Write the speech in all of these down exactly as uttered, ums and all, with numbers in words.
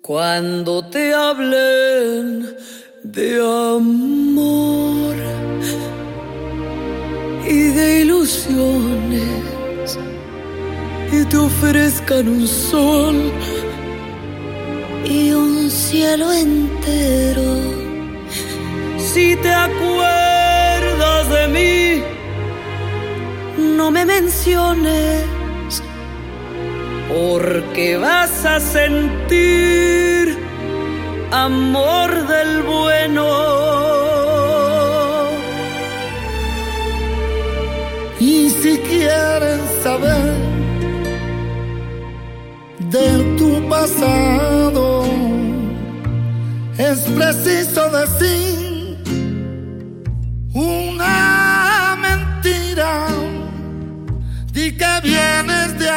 Cuando te hablen de amor y de ilusiones y te ofrezcan un sol y un cielo entero, si te acuerdas de mí, no me menciones, porque vas a sentir amor del bueno. Y si quieren saber de tu pasado, es preciso decir una mentira. Di que vienes de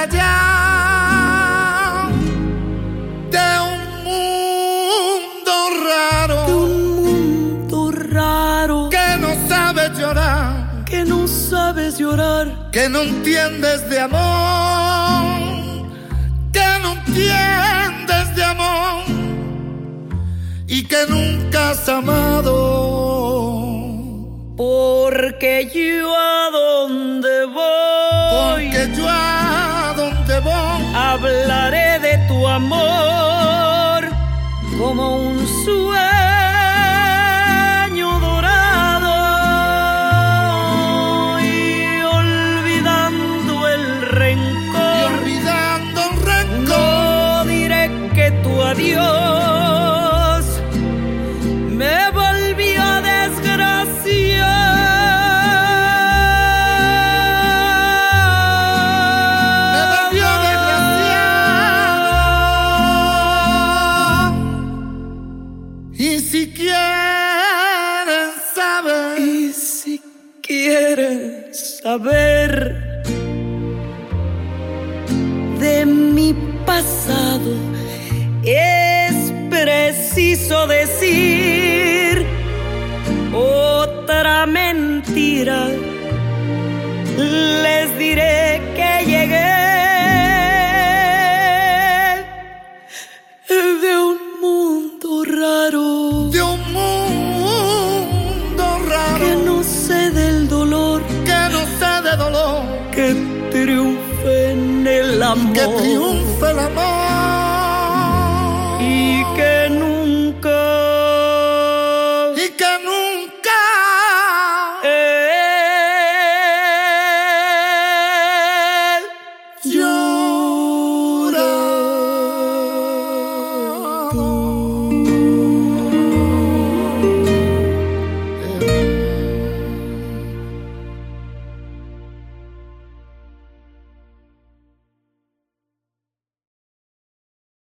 allá, de un mundo raro, de un mundo raro, que no sabes llorar, que no sabes llorar, que no entiendes de amor, que no entiendes de amor y que nunca has amado. Porque yo a donde voy, porque yo a donde voy, hablaré de tu amor como un sueño dorado, y olvidando el rencor, y olvidando el rencor, no diré que tu adiós me volvió a desgraciar. Me volvió desgraciado. Y si quieren saber, Y si quieres saber de mi pasado, es preciso decir otra mentira. Les diré que llegué de un mundo raro, de un mundo raro, que no sé del dolor, que no sé de dolor, que triunfe en el amor, que triunfe el amor y que nunca, y que nunca